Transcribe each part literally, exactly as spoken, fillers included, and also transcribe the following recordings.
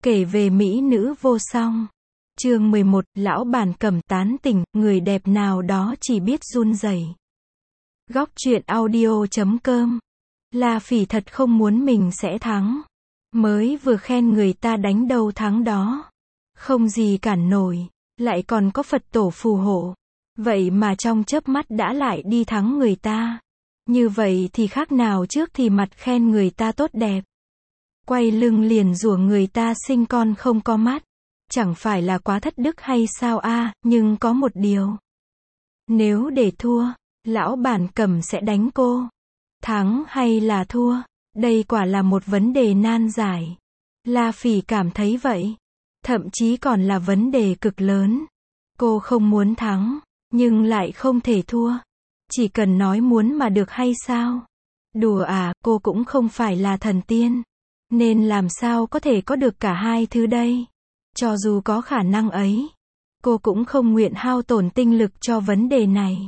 Kể về mỹ nữ vô song. Chương mười một, lão bản Cẩm tán tỉnh, người đẹp nào đó chỉ biết run rẩy. Góc truyện audio chấm com. La Phỉ thật không muốn mình sẽ thắng. Mới vừa khen người ta đánh đâu thắng đó. Không gì cản nổi. Lại còn có Phật tổ phù hộ. Vậy mà trong chớp mắt đã lại đi thắng người ta. Như vậy thì khác nào trước thì mặt khen người ta tốt đẹp. Quay lưng liền rủa người ta sinh con không có mắt. Chẳng phải là quá thất đức hay sao a, à, nhưng có một điều. Nếu để thua, lão bản Cẩm sẽ đánh cô. Thắng hay là thua, đây quả là một vấn đề nan giải. La Phỉ cảm thấy vậy. Thậm chí còn là vấn đề cực lớn. Cô không muốn thắng, nhưng lại không thể thua. Chỉ cần nói muốn mà được hay sao? Đùa à, cô cũng không phải là thần tiên. Nên làm sao có thể có được cả hai thứ đây? Cho dù có khả năng ấy, cô cũng không nguyện hao tổn tinh lực cho vấn đề này.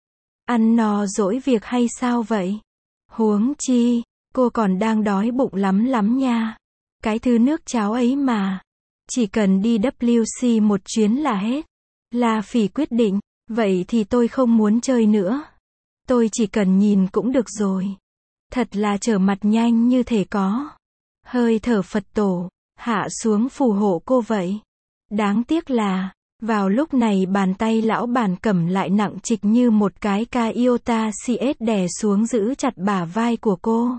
Ăn no dỗi việc hay sao vậy? Huống chi, cô còn đang đói bụng lắm lắm nha. Cái thứ nước cháo ấy mà. Chỉ cần đi W C một chuyến là hết. La Phỉ quyết định, vậy thì tôi không muốn chơi nữa. Tôi chỉ cần nhìn cũng được rồi. Thật là trở mặt nhanh như thể có hơi thở Phật tổ hạ xuống phù hộ cô vậy. Đáng tiếc là, vào lúc này bàn tay lão bản Cẩm lại nặng trịch như một cái ca iota xê ét đè xuống giữ chặt bả vai của cô.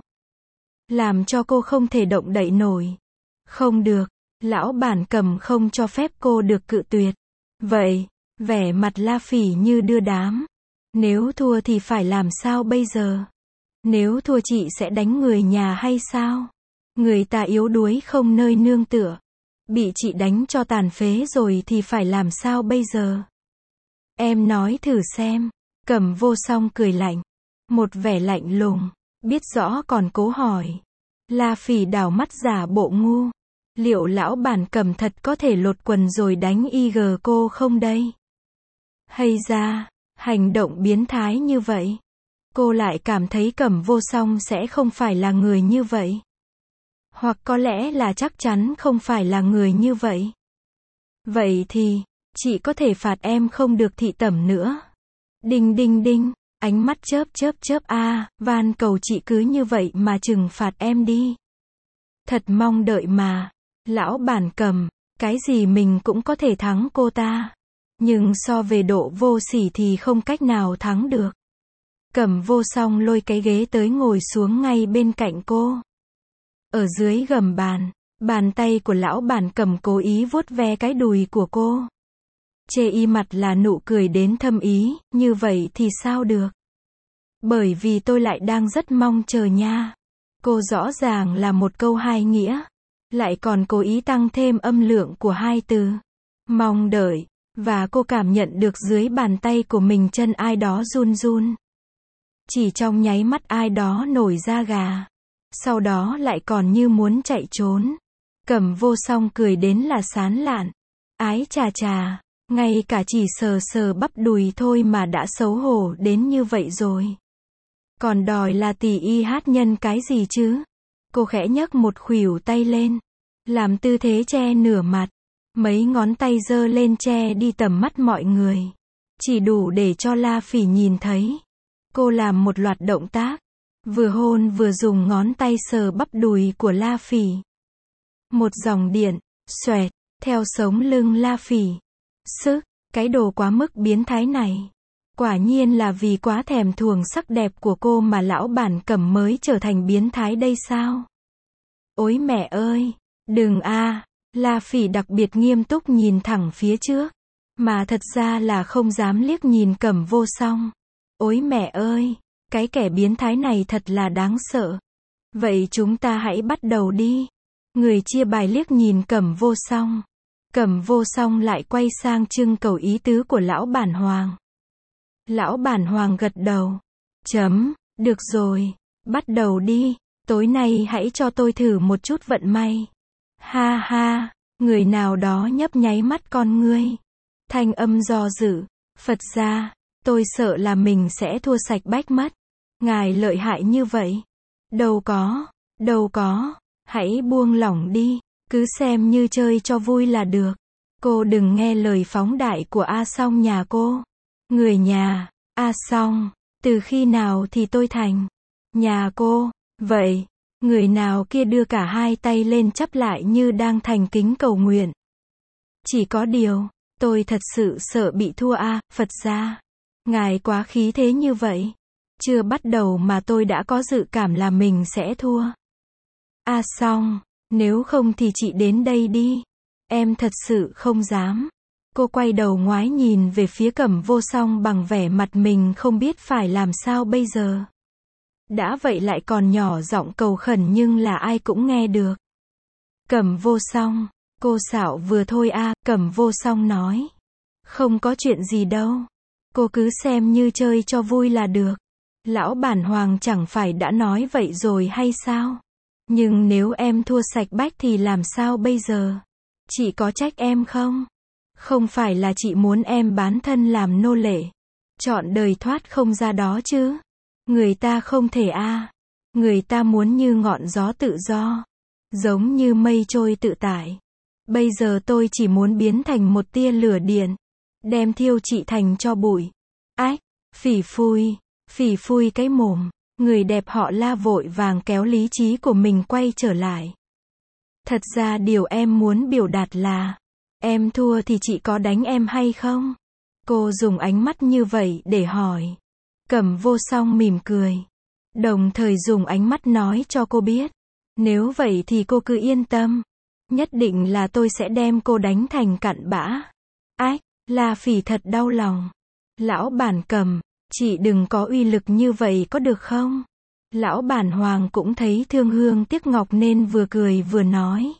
Làm cho cô không thể động đậy nổi. Không được, lão bản Cẩm không cho phép cô được cự tuyệt. Vậy, vẻ mặt La Phỉ như đưa đám. Nếu thua thì phải làm sao bây giờ? Nếu thua chị sẽ đánh người nhà hay sao? Người ta yếu đuối không nơi nương tựa. Bị chị đánh cho tàn phế rồi thì phải làm sao bây giờ? Em nói thử xem. Cẩm Vô Song cười lạnh. Một vẻ lạnh lùng. Biết rõ còn cố hỏi. La Phỉ đảo mắt giả bộ ngu. Liệu lão bản Cẩm thật có thể lột quần rồi đánh i giê cô không đây? Hay ra, hành động biến thái như vậy. Cô lại cảm thấy Cẩm Vô Song sẽ không phải là người như vậy. Hoặc có lẽ là chắc chắn không phải là người như vậy. Vậy thì, chị có thể phạt em không được thị tẩm nữa. Đinh đinh đinh, ánh mắt chớp chớp chớp a, à, van cầu chị cứ như vậy mà trừng phạt em đi. Thật mong đợi mà. Lão bản Cẩm, cái gì mình cũng có thể thắng cô ta. Nhưng so về độ vô sỉ thì không cách nào thắng được. Cẩm Vô Song lôi cái ghế tới ngồi xuống ngay bên cạnh cô. Ở dưới gầm bàn, bàn tay của lão bản Cẩm cố ý vuốt ve cái đùi của cô. Chê y mặt là nụ cười đến thâm ý, như vậy thì sao được? Bởi vì tôi lại đang rất mong chờ nha. Cô rõ ràng là một câu hai nghĩa. Lại còn cố ý tăng thêm âm lượng của hai từ. Mong đợi. Và cô cảm nhận được dưới bàn tay của mình chân ai đó run run. Chỉ trong nháy mắt ai đó nổi da gà. Sau đó lại còn như muốn chạy trốn. Cẩm Vô Song cười đến là sán lạn. Ái chà chà, ngay cả chỉ sờ sờ bắp đùi thôi mà đã xấu hổ đến như vậy rồi. Còn đòi là tỷ y hát nhân cái gì chứ? Cô khẽ nhấc một khuỷu tay lên. Làm tư thế che nửa mặt. Mấy ngón tay giơ lên che đi tầm mắt mọi người. Chỉ đủ để cho La Phỉ nhìn thấy. Cô làm một loạt động tác. Vừa hôn vừa dùng ngón tay sờ bắp đùi của La Phỉ. Một dòng điện, xoẹt, theo sống lưng La Phỉ. Sức, cái đồ quá mức biến thái này. Quả nhiên là vì quá thèm thuồng sắc đẹp của cô mà lão bản Cẩm mới trở thành biến thái đây sao? Ôi mẹ ơi, đừng a, à. La Phỉ đặc biệt nghiêm túc nhìn thẳng phía trước. Mà thật ra là không dám liếc nhìn Cẩm Vô Song. Ôi mẹ ơi, cái kẻ biến thái này thật là đáng sợ. Vậy chúng ta hãy bắt đầu đi. Người chia bài liếc nhìn Cẩm Vô Song. Cẩm Vô Song lại quay sang trưng cầu ý tứ của lão bản Hoàng. Lão bản Hoàng gật đầu. Chấm, được rồi, bắt đầu đi. Tối nay hãy cho tôi thử một chút vận may. Ha ha, người nào đó nhấp nháy mắt con ngươi. Thanh âm do dự. Phật ra, tôi sợ là mình sẽ thua sạch bách mất. Ngài lợi hại như vậy. Đâu có, đâu có, hãy buông lỏng đi. Cứ xem như chơi cho vui là được. Cô đừng nghe lời phóng đại của A Song nhà cô. Người nhà, A Song, từ khi nào thì tôi thành nhà cô? Vậy, người nào kia đưa cả hai tay lên chắp lại như đang thành kính cầu nguyện. Chỉ có điều, tôi thật sự sợ bị thua a, Phật gia. Ngài quá khí thế như vậy. Chưa bắt đầu mà tôi đã có dự cảm là mình sẽ thua. A Song, nếu không thì chị đến đây đi. Em thật sự không dám. Cô quay đầu ngoái nhìn về phía Cẩm Vô Song bằng vẻ mặt mình không biết phải làm sao bây giờ. Đã vậy lại còn nhỏ giọng cầu khẩn nhưng là ai cũng nghe được. Cẩm Vô Song, cô xạo vừa thôi a, Cẩm Vô Song nói. Không có chuyện gì đâu. Cô cứ xem như chơi cho vui là được. Lão bản Hoàng chẳng phải đã nói vậy rồi hay sao? Nhưng nếu em thua sạch bách thì làm sao bây giờ? Chị có trách em không? Không phải là chị muốn em bán thân làm nô lệ. Chọn đời thoát không ra đó chứ. Người ta không thể a. À. Người ta muốn như ngọn gió tự do. Giống như mây trôi tự tại. Bây giờ tôi chỉ muốn biến thành một tia lửa điện. Đem thiêu chị thành cho bụi. Ách, phỉ phui, phỉ phui cái mồm. Người đẹp họ La vội vàng kéo lý trí của mình quay trở lại. Thật ra điều em muốn biểu đạt là, em thua thì chị có đánh em hay không? Cô dùng ánh mắt như vậy để hỏi. Cẩm Vô Song mỉm cười. Đồng thời dùng ánh mắt nói cho cô biết. Nếu vậy thì cô cứ yên tâm. Nhất định là tôi sẽ đem cô đánh thành cặn bã. Ách, La Phỉ thật đau lòng. Lão bản Cẩm, chị đừng có uy lực như vậy có được không? Lão bản Hoàng cũng thấy thương hương tiếc ngọc nên vừa cười vừa nói.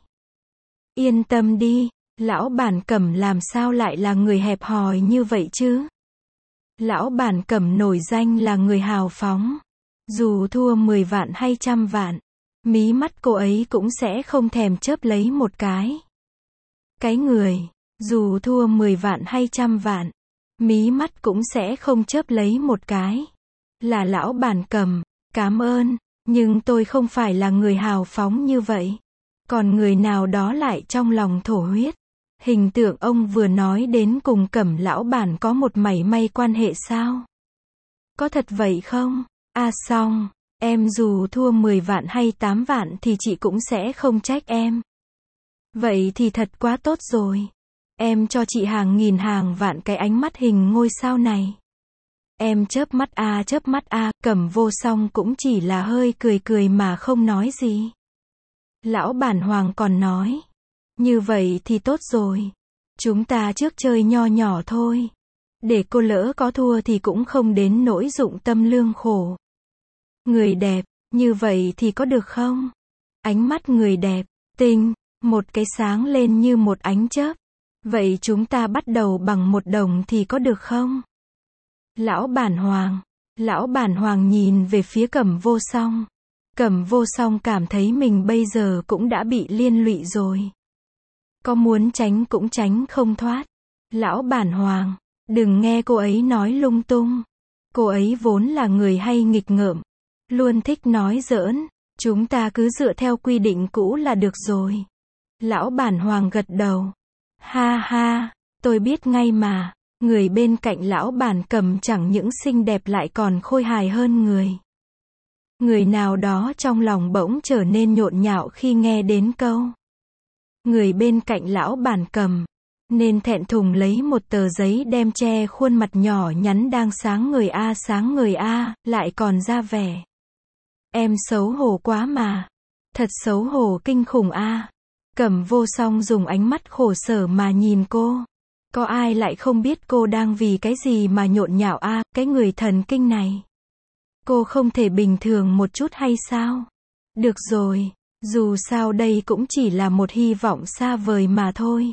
Yên tâm đi, lão bản Cẩm làm sao lại là người hẹp hòi như vậy chứ? Lão bản Cẩm nổi danh là người hào phóng. Dù thua mười vạn hay trăm vạn, mí mắt cô ấy cũng sẽ không thèm chớp lấy một cái. Cái người, dù thua mười vạn hay trăm vạn, mí mắt cũng sẽ không chớp lấy một cái. Là lão bản Cẩm, cảm ơn, nhưng tôi không phải là người hào phóng như vậy. Còn người nào đó lại trong lòng thổ huyết. Hình tượng ông vừa nói đến cùng Cẩm lão bản có một mảy may quan hệ sao? Có thật vậy không? À xong, em dù thua mười vạn hay tám vạn thì chị cũng sẽ không trách em. Vậy thì thật quá tốt rồi. Em cho chị hàng nghìn hàng vạn cái ánh mắt hình ngôi sao này. Em chớp mắt a à, chớp mắt a, à, Cẩm Vô Song cũng chỉ là hơi cười cười mà không nói gì. Lão bản Hoàng còn nói. Như vậy thì tốt rồi. Chúng ta trước chơi nho nhỏ thôi. Để cô lỡ có thua thì cũng không đến nỗi dụng tâm lương khổ. Người đẹp, như vậy thì có được không? Ánh mắt người đẹp, tinh, một cái sáng lên như một ánh chớp. Vậy chúng ta bắt đầu bằng một đồng thì có được không? Lão bản Hoàng, lão bản Hoàng nhìn về phía Cẩm Vô Song. Cẩm Vô Song cảm thấy mình bây giờ cũng đã bị liên lụy rồi. Có muốn tránh cũng tránh không thoát. Lão bản Hoàng, đừng nghe cô ấy nói lung tung. Cô ấy vốn là người hay nghịch ngợm, luôn thích nói giỡn. Chúng ta cứ dựa theo quy định cũ là được rồi. Lão bản Hoàng gật đầu. Ha ha, tôi biết ngay mà. Người bên cạnh lão bản Cẩm chẳng những xinh đẹp lại còn khôi hài hơn người. Người nào đó trong lòng bỗng trở nên nhộn nhạo khi nghe đến câu. Người bên cạnh lão bản Cẩm, nên thẹn thùng lấy một tờ giấy đem che khuôn mặt nhỏ nhắn đang sáng người a sáng người a, lại còn ra vẻ. Em xấu hổ quá mà. Thật xấu hổ kinh khủng a. Cẩm Vô Song dùng ánh mắt khổ sở mà nhìn cô. Có ai lại không biết cô đang vì cái gì mà nhộn nhạo a, cái người thần kinh này. Cô không thể bình thường một chút hay sao? Được rồi, dù sao đây cũng chỉ là một hy vọng xa vời mà thôi.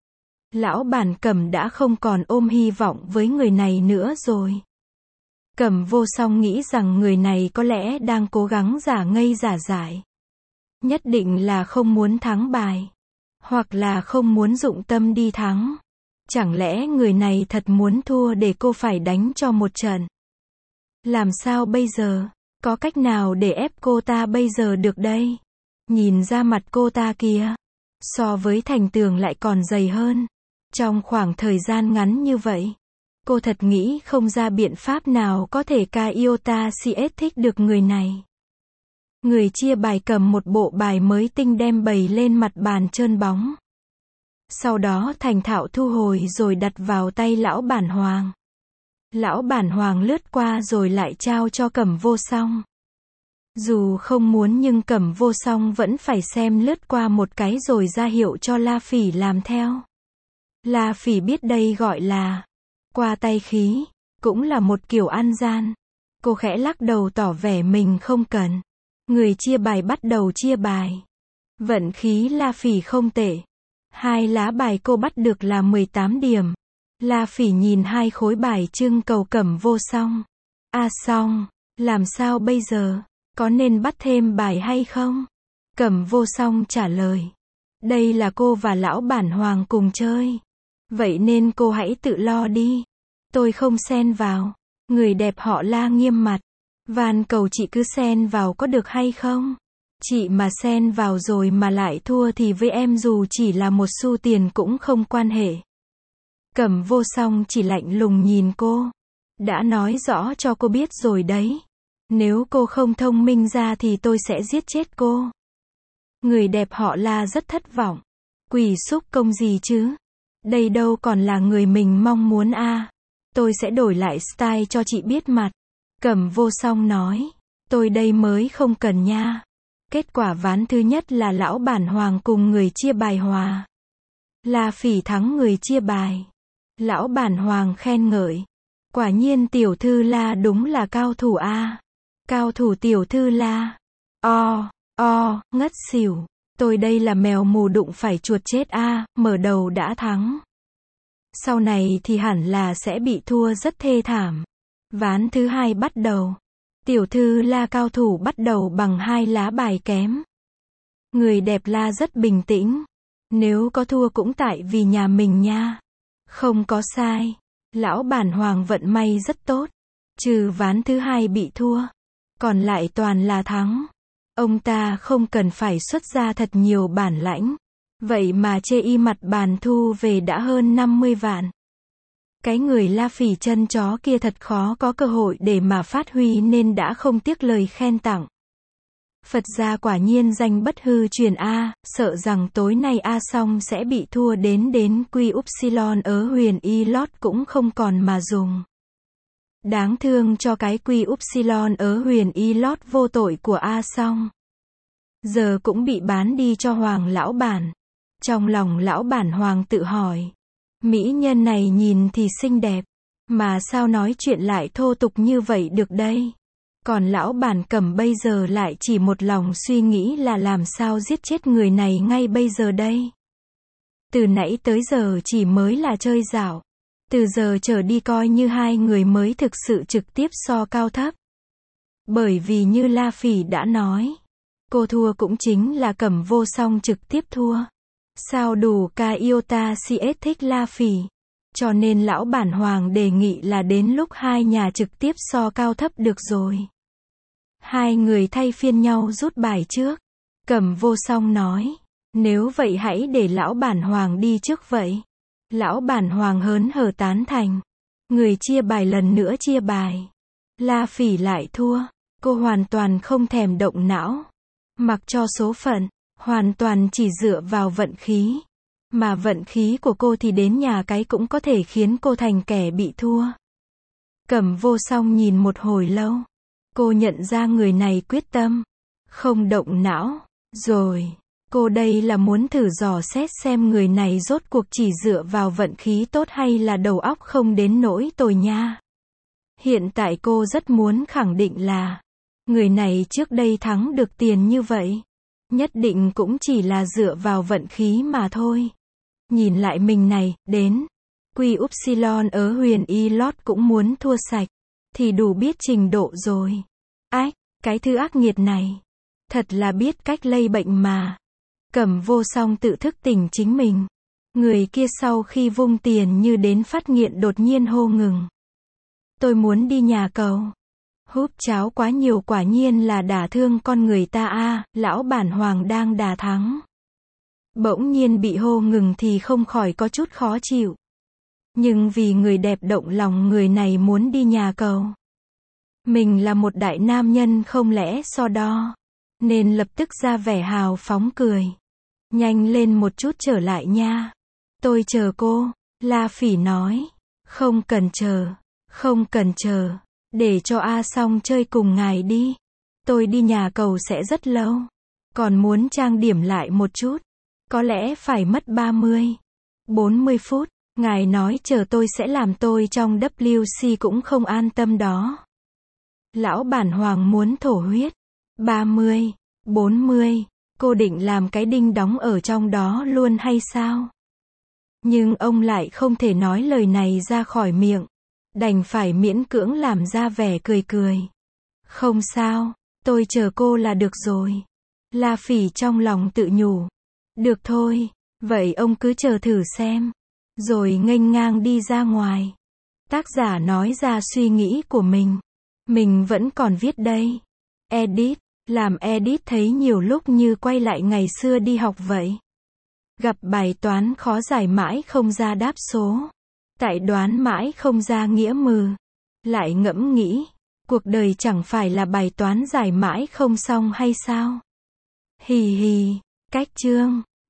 Lão bản Cẩm đã không còn ôm hy vọng với người này nữa rồi. Cẩm Vô Song nghĩ rằng người này có lẽ đang cố gắng giả ngây giả dại. Nhất định là không muốn thắng bài. Hoặc là không muốn dụng tâm đi thắng. Chẳng lẽ người này thật muốn thua để cô phải đánh cho một trận? Làm sao bây giờ? Có cách nào để ép cô ta bây giờ được đây? Nhìn ra mặt cô ta kìa. So với thành tường lại còn dày hơn. Trong khoảng thời gian ngắn như vậy, cô thật nghĩ không ra biện pháp nào có thể ca iota cs thích được người này. Người chia bài cầm một bộ bài mới tinh đem bày lên mặt bàn trơn bóng. Sau đó thành thạo thu hồi rồi đặt vào tay lão bản Hoàng. Lão bản Hoàng lướt qua rồi lại trao cho Cẩm Vô Song. Dù không muốn nhưng Cẩm Vô Song vẫn phải xem lướt qua một cái rồi ra hiệu cho La Phỉ làm theo. La Phỉ biết đây gọi là qua tay khí, cũng là một kiểu ăn gian. Cô khẽ lắc đầu tỏ vẻ mình không cần. Người chia bài bắt đầu chia bài. Vận khí La Phỉ không tệ. Hai lá bài cô bắt được là mười tám điểm. La Phỉ nhìn hai khối bài trưng cầu Cẩm Vô Song. À Song, làm sao bây giờ? Có nên bắt thêm bài hay không? Cẩm Vô Song trả lời. Đây là cô và lão bản Hoàng cùng chơi. Vậy nên cô hãy tự lo đi. Tôi không xen vào. Người đẹp họ La nghiêm mặt. Van cầu chị cứ xen vào có được hay không? Chị mà xen vào rồi mà lại thua thì với em dù chỉ là một xu tiền cũng không quan hệ. Cẩm Vô Song chỉ lạnh lùng nhìn cô. Đã nói rõ cho cô biết rồi đấy. Nếu cô không thông minh ra thì tôi sẽ giết chết cô. Người đẹp họ La rất thất vọng. Quỷ xúc công gì chứ? Đây đâu còn là người mình mong muốn a. À. Tôi sẽ đổi lại style cho chị biết mặt. Cẩm Vô Song nói. Tôi đây mới không cần nha. Kết quả ván thứ nhất là lão bản Hoàng cùng người chia bài hòa. La Phỉ thắng người chia bài. Lão bản Hoàng khen ngợi. Quả nhiên tiểu thư La đúng là cao thủ a. À. Cao thủ tiểu thư La. O, o, ngất xỉu. Tôi đây là mèo mù đụng phải chuột chết a, à, mở đầu đã thắng. Sau này thì hẳn là sẽ bị thua rất thê thảm. Ván thứ hai bắt đầu. Tiểu thư La cao thủ bắt đầu bằng hai lá bài kém. Người đẹp La rất bình tĩnh. Nếu có thua cũng tại vì nhà mình nha. Không có sai. Lão bản Hoàng vận may rất tốt. Trừ ván thứ hai bị thua. Còn lại toàn là thắng. Ông ta không cần phải xuất ra thật nhiều bản lãnh. Vậy mà chê y mặt bàn thu về đã hơn năm mươi vạn. Cái người La Phỉ chân chó kia thật khó có cơ hội để mà phát huy nên đã không tiếc lời khen tặng. Phật gia quả nhiên danh bất hư truyền A, sợ rằng tối nay A Song sẽ bị thua đến đến quy upsilon ở huyền y lót cũng không còn mà dùng. Đáng thương cho cái quy upsilon ở huyền y lót vô tội của A Song. Giờ cũng bị bán đi cho Hoàng lão bản. Trong lòng lão bản Hoàng tự hỏi. Mỹ nhân này nhìn thì xinh đẹp. Mà sao nói chuyện lại thô tục như vậy được đây? Còn lão bản Cẩm bây giờ lại chỉ một lòng suy nghĩ là làm sao giết chết người này ngay bây giờ đây. Từ nãy tới giờ chỉ mới là chơi dạo. Từ giờ trở đi coi như hai người mới thực sự trực tiếp so cao thấp. Bởi vì như La Phỉ đã nói. Cô thua cũng chính là Cẩm Vô Song trực tiếp thua. Sao đủ ca iota cs thích La Phỉ. Cho nên lão bản Hoàng đề nghị là đến lúc hai nhà trực tiếp so cao thấp được rồi. Hai người thay phiên nhau rút bài trước. Cẩm Vô Song nói. Nếu vậy hãy để lão bản Hoàng đi trước vậy. Lão bản Hoàng hớn hở tán thành. Người chia bài lần nữa chia bài. La Phỉ lại thua. Cô hoàn toàn không thèm động não. Mặc cho số phận. Hoàn toàn chỉ dựa vào vận khí. Mà vận khí của cô thì đến nhà cái cũng có thể khiến cô thành kẻ bị thua. Cẩm Vô Song nhìn một hồi lâu. Cô nhận ra người này quyết tâm. Không động não. Rồi. Cô đây là muốn thử dò xét xem người này rốt cuộc chỉ dựa vào vận khí tốt hay là đầu óc không đến nỗi tồi nha. Hiện tại cô rất muốn khẳng định là. Người này trước đây thắng được tiền như vậy. Nhất định cũng chỉ là dựa vào vận khí mà thôi. Nhìn lại mình này, đến. Quy upsilon ở huyền y lót cũng muốn thua sạch. Thì đủ biết trình độ rồi. Ách, cái thứ ác nghiệt này. Thật là biết cách lây bệnh mà. Cẩm Vô Song tự thức tỉnh chính mình. Người kia sau khi vung tiền như đến phát nghiện đột nhiên hô ngừng. Tôi muốn đi nhà cầu. Húp cháo quá nhiều quả nhiên là đả thương con người ta a, lão bản Hoàng đang đà thắng. Bỗng nhiên bị hô ngừng thì không khỏi có chút khó chịu. Nhưng vì người đẹp động lòng người này muốn đi nhà cầu. Mình là một đại nam nhân không lẽ so đo. Nên lập tức ra vẻ hào phóng cười. Nhanh lên một chút trở lại nha. Tôi chờ cô. La Phỉ nói. Không cần chờ. Không cần chờ. Để cho A Song chơi cùng ngài đi. Tôi đi nhà cầu sẽ rất lâu. Còn muốn trang điểm lại một chút. Có lẽ phải mất ba mươi, bốn mươi phút. Ngài nói chờ tôi sẽ làm tôi trong W C cũng không an tâm đó. Lão bản Hoàng muốn thổ huyết. ba mươi, bốn mươi. Cô định làm cái đinh đóng ở trong đó luôn hay sao? Nhưng ông lại không thể nói lời này ra khỏi miệng. Đành phải miễn cưỡng làm ra vẻ cười cười. Không sao, tôi chờ cô là được rồi. La Phỉ trong lòng tự nhủ. Được thôi, vậy ông cứ chờ thử xem. Rồi nghênh ngang đi ra ngoài. Tác giả nói ra suy nghĩ của mình. Mình vẫn còn viết đây. Edit, làm edit thấy nhiều lúc như quay lại ngày xưa đi học vậy. Gặp bài toán khó giải mãi không ra đáp số. Tại đoán mãi không ra nghĩa mừ. Lại ngẫm nghĩ, cuộc đời chẳng phải là bài toán giải mãi không xong hay sao? Hì hì, cách chương.